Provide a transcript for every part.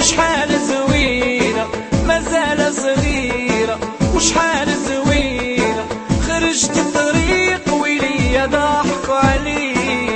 وشحال زوينة مازال صغيرة، وشحال زوينة خرجت الطريق ويلي ضحكوا عليك.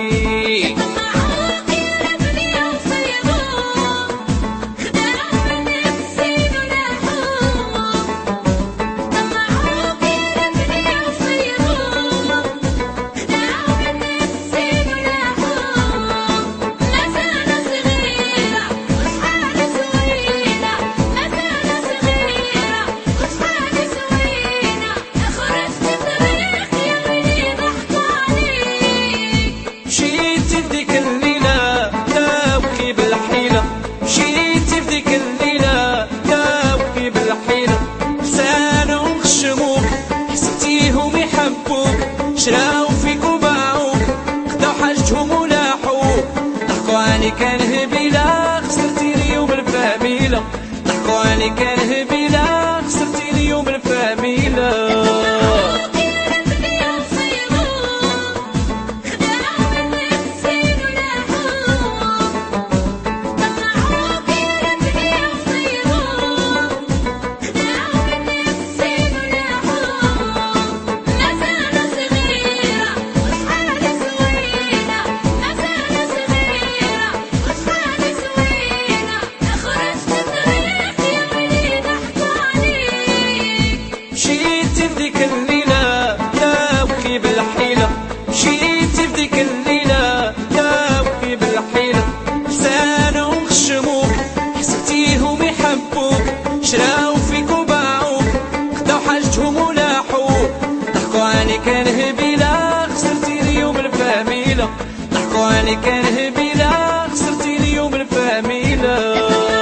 شراو فيك وباعوك، خداو حاجتهم ولاحوك، ضحكوا عليك الهبيلة خسرتي اليوم الفاميلة، ضحكوا عليك الهبيلة خسرتي اليوم الفاميلة. مشيتي في ديك الليلة داوكي بالحيلة، لسانهم خشموك حسبتيهم يحبوك، شراو فيك وباعوك، خداو حاجتهم ولاحوك، ضحكوا عليك الهبيلة خسرتي اليوم الفاميلة، ضحكوا عليك الهبيلة خسرتي اليوم الفاميلة.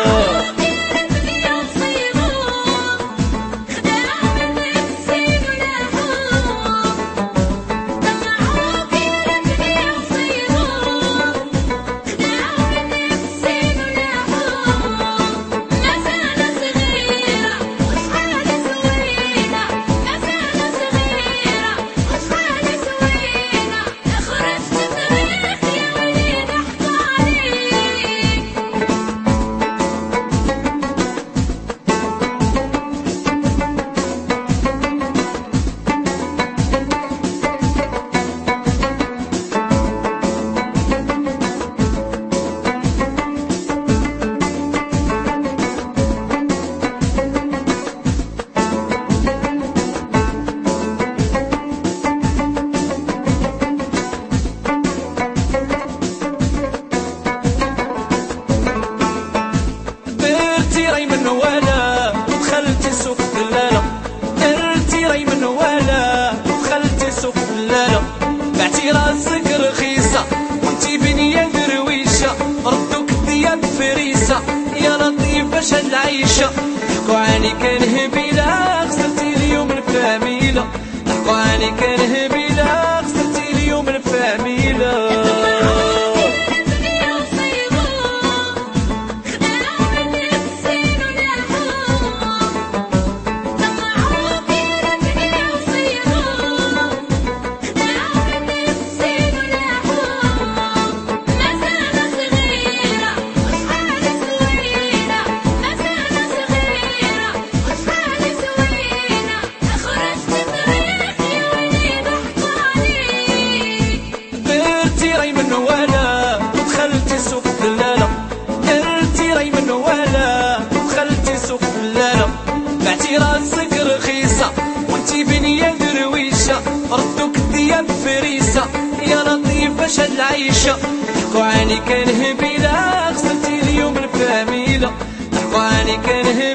بعتي راسك رخيصة وانتي بنية درويشة، ردوك الدياب فريسة يا لطيف باش هاد العيشة، ضحكوا عليك الهبيلة خسرتي اليوم الفاميلة، ضحكوا عليك الهبيلة خسرتي اليوم الفاميلة. بعتي راسك رخيصة وانتي بنية درويشة، ردوك الدياب فريسة يا لطيف باش هاد العيشة، ضحكوا عليك الهبيلة خسرتي اليوم الفاميلة، ضحكوا عليك الهبيلة